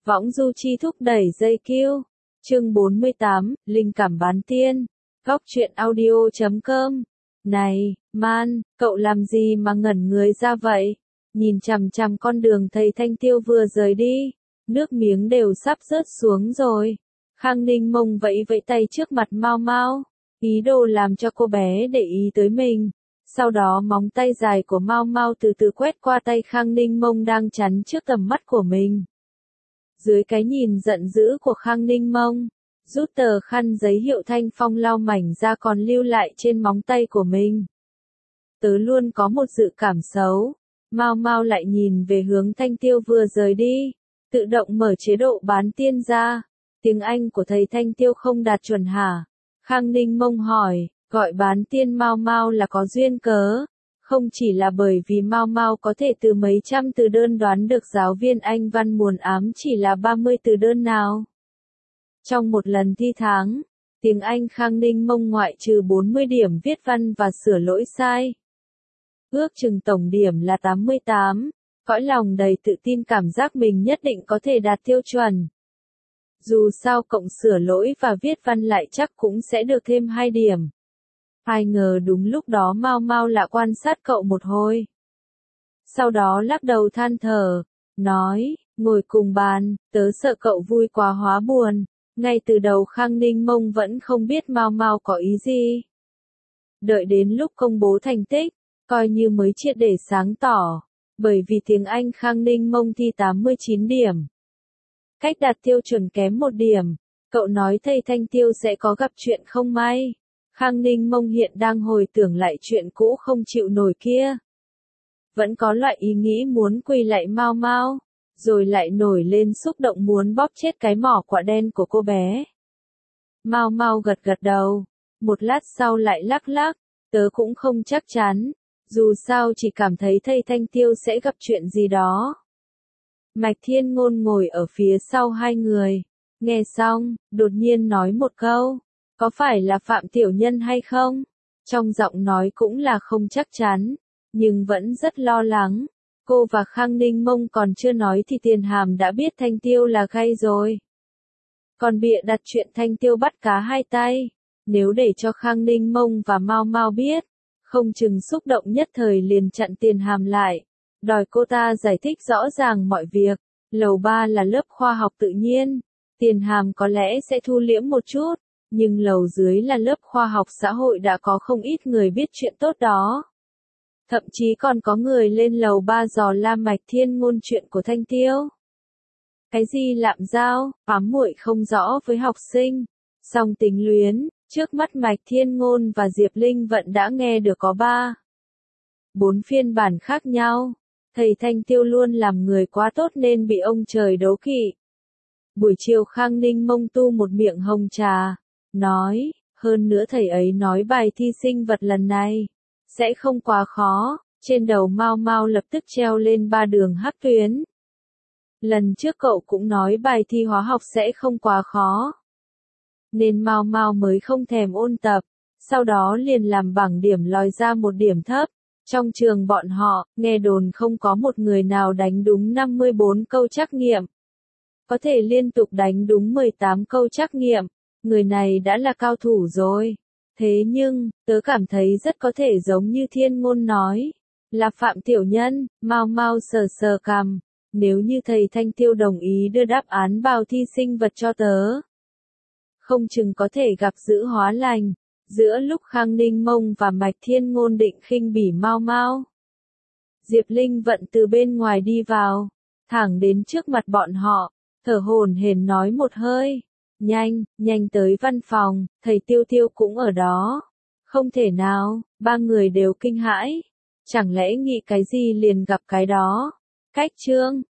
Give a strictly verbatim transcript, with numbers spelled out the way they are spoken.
Võng du chi thúc đẩy dây kiêu. Chương bốn mươi tám, Linh cảm bán tiên. Góc truyện audio chấm com. Này, Man, cậu làm gì mà ngẩn người ra vậy? Nhìn chằm chằm con đường thầy Thanh Tiêu vừa rời đi, nước miếng đều sắp rớt xuống rồi. Khang Ninh Mông vẫy vẫy tay trước mặt Mao Mao, ý đồ làm cho cô bé để ý tới mình. Sau đó móng tay dài của Mao Mao từ từ quét qua tay Khang Ninh Mông đang chắn trước tầm mắt của mình. Dưới cái nhìn giận dữ của Khang Ninh Mông, rút tờ khăn giấy hiệu Thanh Phong lau mảnh ra còn lưu lại trên móng tay của mình. Tớ luôn có một dự cảm xấu. Mao Mao lại nhìn về hướng Thanh Tiêu vừa rời đi, tự động mở chế độ bán tiên ra. Tiếng Anh của thầy Thanh Tiêu không đạt chuẩn hả? Khang Ninh Mông hỏi, gọi bán tiên Mao Mao là có duyên cớ. Không chỉ là bởi vì Mao Mao có thể từ mấy trăm từ đơn đoán được giáo viên Anh văn muốn ám chỉ là ba mươi từ đơn nào. Trong một lần thi tháng, tiếng Anh Khang Ninh Mông ngoại trừ bốn mươi điểm viết văn và sửa lỗi sai. Ước chừng tổng điểm là tám mươi tám, cõi lòng đầy tự tin cảm giác mình nhất định có thể đạt tiêu chuẩn. Dù sao cộng sửa lỗi và viết văn lại chắc cũng sẽ được thêm hai điểm. Ai ngờ đúng lúc đó Mao Mao lại quan sát cậu một hồi. Sau đó lắc đầu than thở, nói, ngồi cùng bàn, tớ sợ cậu vui quá hóa buồn. Ngay từ đầu Khang Ninh Mông vẫn không biết Mao Mao có ý gì. Đợi đến lúc công bố thành tích, coi như mới triệt để sáng tỏ, bởi vì tiếng Anh Khang Ninh Mông thi tám mươi chín điểm. Cách đạt tiêu chuẩn kém một điểm, cậu nói thầy Thanh Tiêu sẽ có gặp chuyện không may. Khang Ninh Mông hiện đang hồi tưởng lại chuyện cũ không chịu nổi kia. Vẫn có loại ý nghĩ muốn quỳ lại Mao Mao, rồi lại nổi lên xúc động muốn bóp chết cái mỏ quạ đen của cô bé. Mao Mao gật gật đầu, một lát sau lại lắc lắc, tớ cũng không chắc chắn, dù sao chỉ cảm thấy thầy Thanh Tiêu sẽ gặp chuyện gì đó. Mạch Thiên Ngôn ngồi ở phía sau hai người, nghe xong, đột nhiên nói một câu, có phải là Phạm Tiểu Nhân hay không? Trong giọng nói cũng là không chắc chắn, nhưng vẫn rất lo lắng. Cô và Khang Ninh Mông còn chưa nói thì Tiền Hàm đã biết Thanh Tiêu là gay rồi. Còn bịa đặt chuyện Thanh Tiêu bắt cá hai tay, nếu để cho Khang Ninh Mông và Mao Mao biết, không chừng xúc động nhất thời liền chặn Tiền Hàm lại, đòi cô ta giải thích rõ ràng mọi việc. Lầu ba là lớp khoa học tự nhiên, Tiền Hàm có lẽ sẽ thu liễm một chút, nhưng lầu dưới là lớp khoa học xã hội đã có không ít người biết chuyện tốt đó. Thậm chí còn có người lên lầu ba dò la Mạch Thiên Ngôn chuyện của Thanh Tiêu. Cái gì lạm giao, ám muội không rõ với học sinh, song tính luyến, trước mắt Mạch Thiên Ngôn và Diệp Linh Vận đã nghe được có ba, bốn phiên bản khác nhau. Thầy Thanh Tiêu luôn làm người quá tốt nên bị ông trời đố kỵ. Buổi chiều Khang Ninh Mông tu một miệng hồng trà, nói, hơn nữa thầy ấy nói bài thi sinh vật lần này sẽ không quá khó. Trên đầu Mao Mao lập tức treo lên ba đường hắc tuyến. Lần trước cậu cũng nói bài thi hóa học sẽ không quá khó, nên Mao Mao mới không thèm ôn tập, sau đó liền làm bảng điểm lòi ra một điểm thấp. Trong trường bọn họ, nghe đồn không có một người nào đánh đúng năm mươi bốn câu trắc nghiệm. Có thể liên tục đánh đúng mười tám câu trắc nghiệm, người này đã là cao thủ rồi. Thế nhưng, tớ cảm thấy rất có thể giống như Thiên Ngôn nói, là Phạm Tiểu Nhân. Mao Mao sờ sờ cằm, nếu như thầy Thanh Tiêu đồng ý đưa đáp án vào thi sinh vật cho tớ, không chừng có thể gặp dữ hóa lành. Giữa lúc Khang Ninh Mông và Mạch Thiên Ngôn định khinh bỉ Mao Mao, Diệp Linh Vận từ bên ngoài đi vào, thẳng đến trước mặt bọn họ, thở hổn hển nói một hơi, nhanh, nhanh tới văn phòng, thầy Tiêu Tiêu cũng ở đó. Không thể nào, ba người đều kinh hãi, chẳng lẽ nghĩ cái gì liền gặp cái đó. Cách chương,